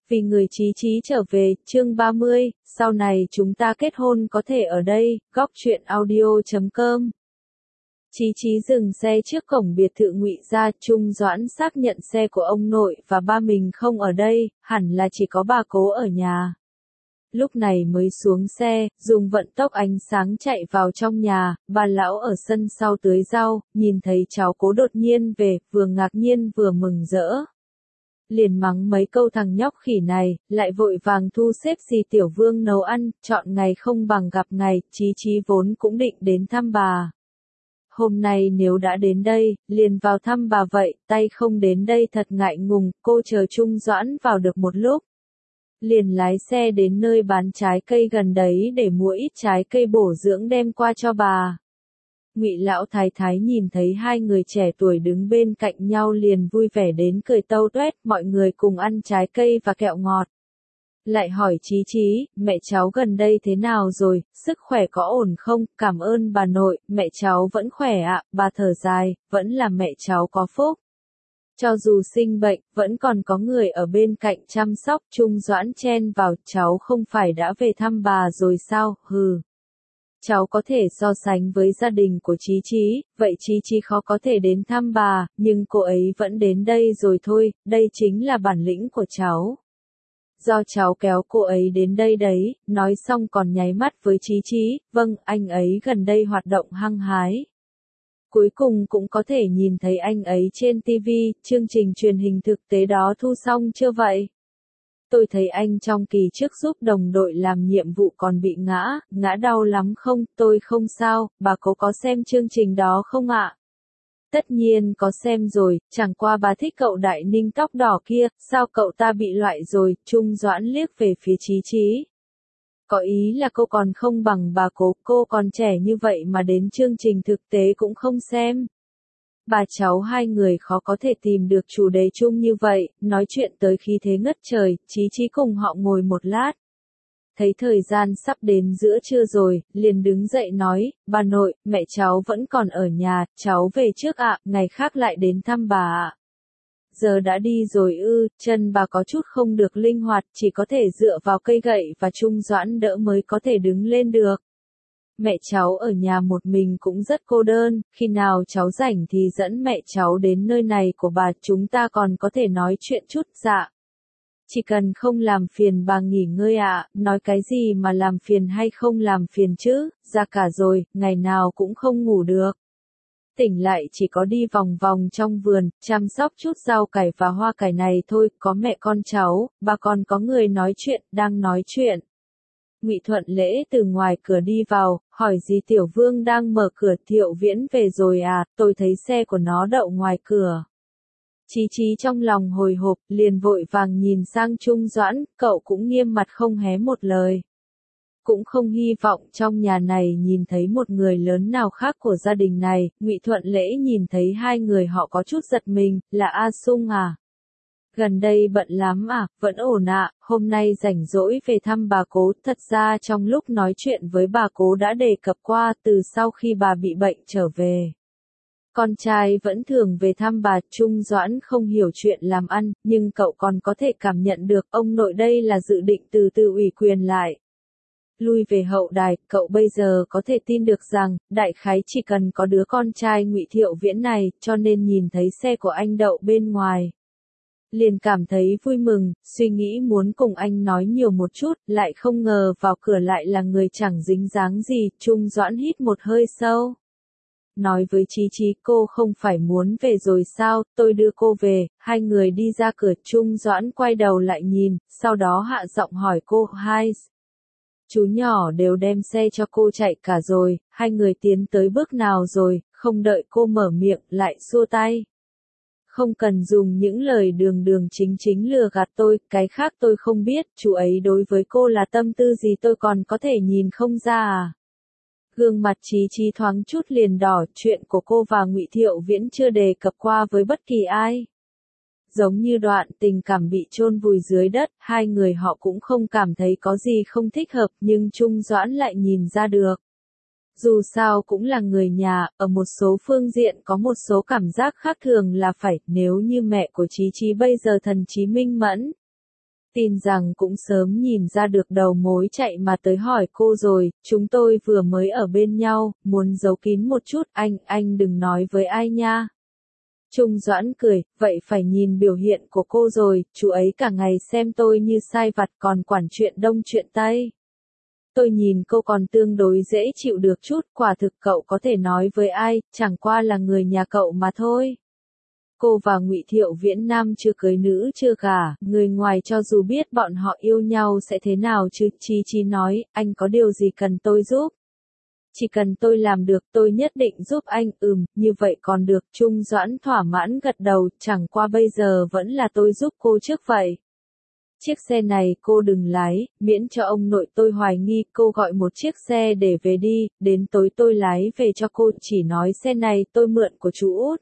Vì người Chí Chí trở về, chương 30, sau này chúng ta kết hôn có thể ở đây, góc truyện audio.com. Chí Chí dừng xe trước cổng biệt thự Ngụy gia, Trung Doãn xác nhận xe của ông nội và ba mình không ở đây, hẳn là chỉ có bà Cố ở nhà. Lúc này mới xuống xe, dùng vận tốc ánh sáng chạy vào trong nhà, bà lão ở sân sau tưới rau, nhìn thấy cháu Cố đột nhiên về, vừa ngạc nhiên vừa mừng rỡ. Liền mắng mấy câu thằng nhóc khỉ này, lại vội vàng thu xếp dì Tiểu Vương nấu ăn, chọn ngày không bằng gặp ngày, Chí Chí vốn cũng định đến thăm bà. Hôm nay nếu đã đến đây, liền vào thăm bà vậy, tay không đến đây thật ngại ngùng, cô chờ Trung Doãn vào được một lúc. Liền lái xe đến nơi bán trái cây gần đấy để mua ít trái cây bổ dưỡng đem qua cho bà. Ngụy lão thái thái nhìn thấy hai người trẻ tuổi đứng bên cạnh nhau liền vui vẻ đến cười tâu toét, mọi người cùng ăn trái cây và kẹo ngọt. Lại hỏi Chí Chí, mẹ cháu gần đây thế nào rồi, sức khỏe có ổn không, cảm ơn bà nội, mẹ cháu vẫn khỏe ạ, bà thở dài, vẫn là mẹ cháu có phúc. Cho dù sinh bệnh, vẫn còn có người ở bên cạnh chăm sóc, Trung Doãn chen vào, cháu không phải đã về thăm bà rồi sao, hừ. Cháu có thể so sánh với gia đình của Chí Chí, vậy Chí Chí khó có thể đến thăm bà, nhưng cô ấy vẫn đến đây rồi thôi, đây chính là bản lĩnh của cháu. Do cháu kéo cô ấy đến đây đấy, nói xong còn nháy mắt với Chí Chí, vâng, anh ấy gần đây hoạt động hăng hái. Cuối cùng cũng có thể nhìn thấy anh ấy trên TV, chương trình truyền hình thực tế đó thu xong chưa vậy? Tôi thấy anh trong kỳ trước giúp đồng đội làm nhiệm vụ còn bị ngã đau lắm không, tôi không sao, bà có xem chương trình đó không ạ? Tất nhiên có xem rồi, chẳng qua bà thích cậu Đại Ninh tóc đỏ kia, sao cậu ta bị loại rồi, Trung Doãn liếc về phía Chí Chí. Có ý là cô còn không bằng bà cô còn trẻ như vậy mà đến chương trình thực tế cũng không xem. Bà cháu hai người khó có thể tìm được chủ đề chung như vậy, nói chuyện tới khí thế ngất trời, Chí Chí cùng họ ngồi một lát. Thấy thời gian sắp đến giữa trưa rồi, liền đứng dậy nói, bà nội, mẹ cháu vẫn còn ở nhà, cháu về trước ạ, ngày khác lại đến thăm bà ạ. Giờ đã đi rồi ư, chân bà có chút không được linh hoạt, chỉ có thể dựa vào cây gậy và Trung Doãn đỡ mới có thể đứng lên được. Mẹ cháu ở nhà một mình cũng rất cô đơn, khi nào cháu rảnh thì dẫn mẹ cháu đến nơi này của bà, chúng ta còn có thể nói chuyện chút. Dạ. Chỉ cần không làm phiền bà nghỉ ngơi ạ, nói cái gì mà làm phiền hay không làm phiền chứ, ra cả rồi, ngày nào cũng không ngủ được. Tỉnh lại chỉ có đi vòng vòng trong vườn, chăm sóc chút rau cải và hoa cải này thôi, có mẹ con cháu, bà còn có người nói chuyện, đang nói chuyện. Ngụy Thuận Lễ từ ngoài cửa đi vào, hỏi dì Tiểu Vương đang mở cửa, Thiệu Viễn về rồi à, tôi thấy xe của nó đậu ngoài cửa. Chí Chí trong lòng hồi hộp, liền vội vàng nhìn sang Trung Doãn, cậu cũng nghiêm mặt không hé một lời. Cũng không hy vọng trong nhà này nhìn thấy một người lớn nào khác của gia đình này, Ngụy Thuận Lễ nhìn thấy hai người họ có chút giật mình, là A Sung à? Gần đây bận lắm à, vẫn ổn ạ, hôm nay rảnh rỗi về thăm bà Cố, thật ra trong lúc nói chuyện với bà Cố đã đề cập qua từ sau khi bà bị bệnh trở về. Con trai vẫn thường về thăm bà, Trung Doãn không hiểu chuyện làm ăn, nhưng cậu còn có thể cảm nhận được ông nội đây là dự định từ từ ủy quyền lại. Lui về hậu đài, cậu bây giờ có thể tin được rằng, đại khái chỉ cần có đứa con trai Ngụy Thiệu Viễn này, cho nên nhìn thấy xe của anh đậu bên ngoài. Liền cảm thấy vui mừng, suy nghĩ muốn cùng anh nói nhiều một chút, lại không ngờ vào cửa lại là người chẳng dính dáng gì, Trung Doãn hít một hơi sâu. Nói với Chí Chí, cô không phải muốn về rồi sao, tôi đưa cô về, hai người đi ra cửa, Trung Doãn quay đầu lại nhìn, sau đó hạ giọng hỏi cô, hai. Chú nhỏ đều đem xe cho cô chạy cả rồi, hai người tiến tới bước nào rồi, không đợi cô mở miệng, lại xua tay. Không cần dùng những lời đường đường chính chính lừa gạt tôi, cái khác tôi không biết, chú ấy đối với cô là tâm tư gì tôi còn có thể nhìn không ra à. Gương mặt Chí Chí thoáng chút liền đỏ, chuyện của cô và Ngụy Thiệu Viễn chưa đề cập qua với bất kỳ ai. Giống như đoạn tình cảm bị chôn vùi dưới đất, hai người họ cũng không cảm thấy có gì không thích hợp, nhưng Trung Doãn lại nhìn ra được. Dù sao cũng là người nhà, ở một số phương diện có một số cảm giác khác thường là phải, nếu như mẹ của Chí Chí bây giờ thần trí minh mẫn. Tin rằng cũng sớm nhìn ra được đầu mối chạy mà tới hỏi cô rồi, chúng tôi vừa mới ở bên nhau, muốn giấu kín một chút, anh đừng nói với ai nha. Trung Doãn cười, vậy phải nhìn biểu hiện của cô rồi, chú ấy cả ngày xem tôi như sai vặt còn quản chuyện đông chuyện tây. Tôi nhìn cô còn tương đối dễ chịu được chút, quả thực cậu có thể nói với ai, chẳng qua là người nhà cậu mà thôi. Cô và Ngụy Thiệu Viễn nam chưa cưới nữ chưa gả, người ngoài cho dù biết bọn họ yêu nhau sẽ thế nào chứ, Chí nói, anh có điều gì cần tôi giúp? Chỉ cần tôi làm được tôi nhất định giúp anh, như vậy còn được, Trung Doãn thỏa mãn gật đầu, chẳng qua bây giờ vẫn là tôi giúp cô trước vậy. Chiếc xe này cô đừng lái, miễn cho ông nội tôi hoài nghi, cô gọi một chiếc xe để về đi, đến tối tôi lái về cho cô, chỉ nói xe này tôi mượn của chú Út.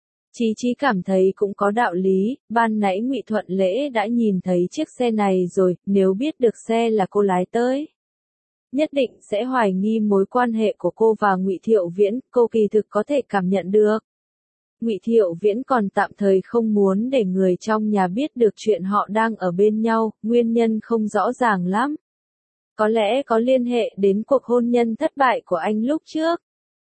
Chí cảm thấy cũng có đạo lý, ban nãy Ngụy Thuận Lễ đã nhìn thấy chiếc xe này rồi, nếu biết được xe là cô lái tới, nhất định sẽ hoài nghi mối quan hệ của cô và Ngụy Thiệu Viễn, cô kỳ thực có thể cảm nhận được. Ngụy Thiệu Viễn còn tạm thời không muốn để người trong nhà biết được chuyện họ đang ở bên nhau, nguyên nhân không rõ ràng lắm. Có lẽ có liên hệ đến cuộc hôn nhân thất bại của anh lúc trước.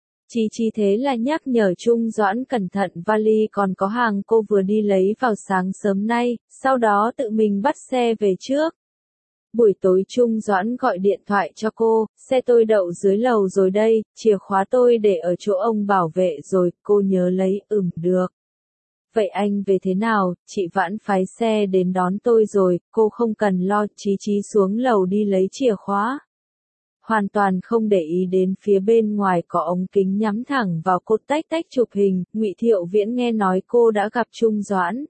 Chí thế là nhắc nhở Trung Doãn cẩn thận, vali còn có hàng cô vừa đi lấy vào sáng sớm nay, sau đó tự mình bắt xe về trước. Buổi tối Trung Doãn gọi điện thoại cho cô, xe tôi đậu dưới lầu rồi đây, chìa khóa tôi để ở chỗ ông bảo vệ rồi, cô nhớ lấy, được. Vậy anh về thế nào, chị Vãn phái xe đến đón tôi rồi, cô không cần lo, Chí xuống lầu đi lấy chìa khóa. Hoàn toàn không để ý đến phía bên ngoài có ống kính nhắm thẳng vào cô, tách chụp hình, Ngụy Thiệu Viễn nghe nói cô đã gặp Trung Doãn.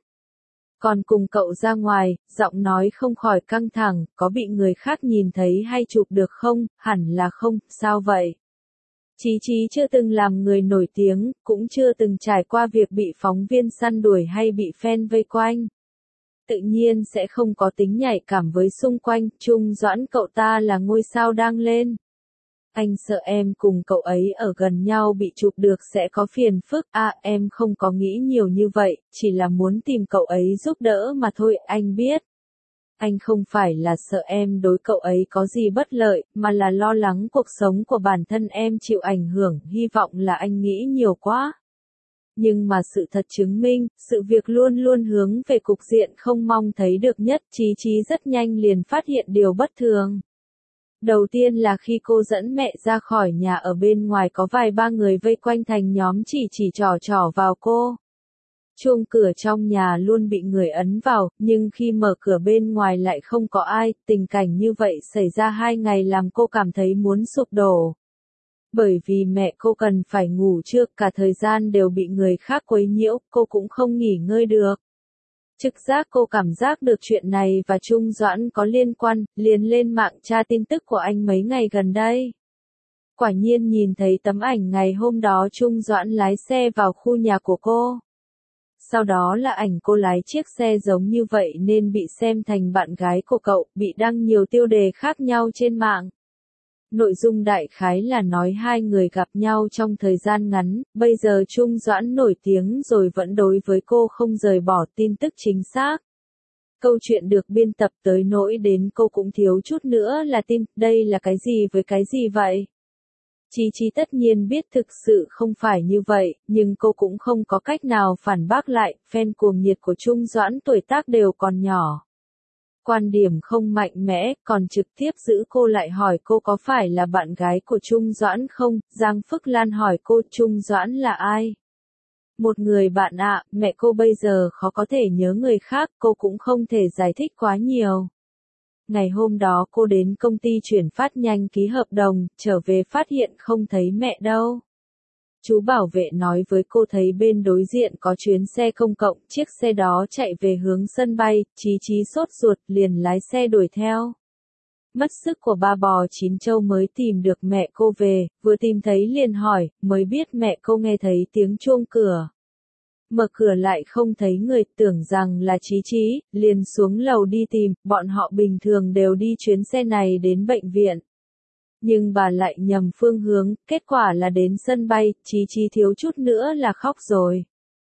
Còn cùng cậu ra ngoài, giọng nói không khỏi căng thẳng, có bị người khác nhìn thấy hay chụp được không, hẳn là không, sao vậy? Chí chưa từng làm người nổi tiếng, cũng chưa từng trải qua việc bị phóng viên săn đuổi hay bị fan vây quanh. Tự nhiên sẽ không có tính nhạy cảm với xung quanh, Trung Doãn cậu ta là ngôi sao đang lên. Anh sợ em cùng cậu ấy ở gần nhau bị chụp được sẽ có phiền phức, em không có nghĩ nhiều như vậy, chỉ là muốn tìm cậu ấy giúp đỡ mà thôi, anh biết. Anh không phải là sợ em đối cậu ấy có gì bất lợi, mà là lo lắng cuộc sống của bản thân em chịu ảnh hưởng, hy vọng là anh nghĩ nhiều quá. Nhưng mà sự thật chứng minh, sự việc luôn luôn hướng về cục diện không mong thấy được nhất, Chí rất nhanh liền phát hiện điều bất thường. Đầu tiên là khi cô dẫn mẹ ra khỏi nhà, ở bên ngoài có vài ba người vây quanh thành nhóm chỉ trỏ vào cô. Chuông cửa trong nhà luôn bị người ấn vào, nhưng khi mở cửa bên ngoài lại không có ai, tình cảnh như vậy xảy ra 2 ngày làm cô cảm thấy muốn sụp đổ. Bởi vì mẹ cô cần phải ngủ trước, cả thời gian đều bị người khác quấy nhiễu, cô cũng không nghỉ ngơi được. Trực giác cô cảm giác được chuyện này và Trung Doãn có liên quan, liền lên mạng tra tin tức của anh mấy ngày gần đây. Quả nhiên nhìn thấy tấm ảnh ngày hôm đó Trung Doãn lái xe vào khu nhà của cô. Sau đó là ảnh cô lái chiếc xe giống như vậy nên bị xem thành bạn gái của cậu, bị đăng nhiều tiêu đề khác nhau trên mạng. Nội dung đại khái là nói hai người gặp nhau trong thời gian ngắn, bây giờ Trung Doãn nổi tiếng rồi vẫn đối với cô không rời bỏ, tin tức chính xác. Câu chuyện được biên tập tới nỗi đến cô cũng thiếu chút nữa là tin, đây là cái gì với cái gì vậy? Chí tất nhiên biết thực sự không phải như vậy, nhưng cô cũng không có cách nào phản bác lại, fan cuồng nhiệt của Trung Doãn tuổi tác đều còn nhỏ. Quan điểm không mạnh mẽ, còn trực tiếp giữ cô lại hỏi cô có phải là bạn gái của Trung Doãn không, Giang Phức Lan hỏi cô Trung Doãn là ai? Một người bạn ạ, mẹ cô bây giờ khó có thể nhớ người khác, cô cũng không thể giải thích quá nhiều. Ngày hôm đó cô đến công ty chuyển phát nhanh ký hợp đồng, trở về phát hiện không thấy mẹ đâu. Chú bảo vệ nói với cô thấy bên đối diện có chuyến xe công cộng, chiếc xe đó chạy về hướng sân bay, Chí sốt ruột liền lái xe đuổi theo. Mất sức của ba bò chín châu mới tìm được mẹ cô về, vừa tìm thấy liền hỏi, mới biết mẹ cô nghe thấy tiếng chuông cửa. Mở cửa lại không thấy người, tưởng rằng là Chí, liền xuống lầu đi tìm, bọn họ bình thường đều đi chuyến xe này đến bệnh viện. Nhưng bà lại nhầm phương hướng, kết quả là đến sân bay, Chí thiếu chút nữa là khóc rồi.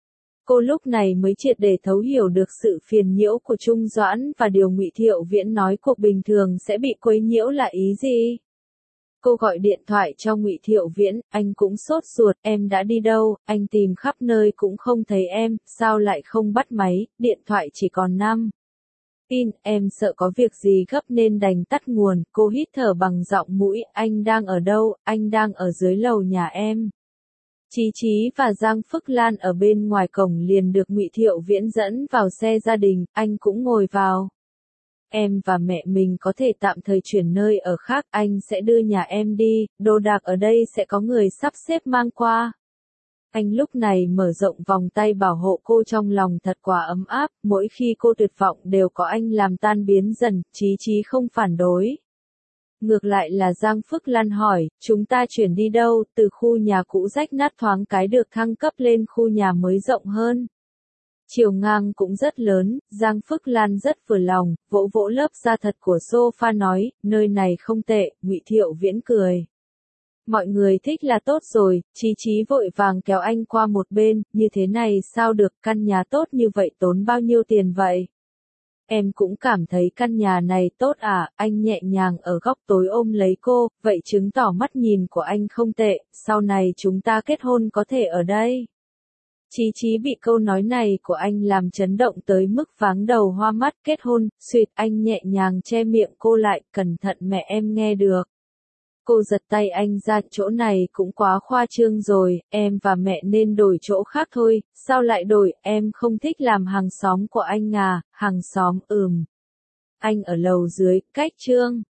Cô lúc này mới triệt để thấu hiểu được sự phiền nhiễu của Trung Doãn và điều Ngụy Thiệu Viễn nói cuộc bình thường sẽ bị quấy nhiễu là ý gì. Cô gọi điện thoại cho Ngụy Thiệu Viễn, anh cũng sốt ruột, em đã đi đâu, anh tìm khắp nơi cũng không thấy em, sao lại không bắt máy, điện thoại chỉ còn 5 pin, em sợ có việc gì gấp nên đành tắt nguồn, cô hít thở bằng giọng mũi, anh đang ở đâu, anh đang ở dưới lầu nhà em. Chí Chí và Giang Phước Lan ở bên ngoài cổng liền được Ngụy Thiệu Viễn dẫn vào xe gia đình, anh cũng ngồi vào. Em và mẹ mình có thể tạm thời chuyển nơi ở khác, anh sẽ đưa nhà em đi, đồ đạc ở đây sẽ có người sắp xếp mang qua. Anh lúc này mở rộng vòng tay bảo hộ cô trong lòng thật quá ấm áp, mỗi khi cô tuyệt vọng đều có anh làm tan biến dần, Chí Chí không phản đối. Ngược lại là Giang Phước Lan hỏi, chúng ta chuyển đi đâu, từ khu nhà cũ rách nát thoáng cái được thăng cấp lên khu nhà mới rộng hơn. Chiều ngang cũng rất lớn, Giang Phước Lan rất vừa lòng, vỗ vỗ lớp da thật của sofa nói, nơi này không tệ, Ngụy Thiệu Viễn cười. Mọi người thích là tốt rồi, Chí Chí vội vàng kéo anh qua một bên, như thế này sao được, căn nhà tốt như vậy tốn bao nhiêu tiền vậy? Em cũng cảm thấy căn nhà này tốt à, anh nhẹ nhàng ở góc tối ôm lấy cô, vậy chứng tỏ mắt nhìn của anh không tệ, sau này chúng ta kết hôn có thể ở đây. Chí Chí bị câu nói này của anh làm chấn động tới mức váng đầu hoa mắt, kết hôn, suýt, anh nhẹ nhàng che miệng cô lại, cẩn thận mẹ em nghe được. Cô giật tay anh ra, chỗ này cũng quá khoa trương rồi, em và mẹ nên đổi chỗ khác thôi, sao lại đổi, em không thích làm hàng xóm của anh à, hàng xóm Anh ở lầu dưới, cách Trương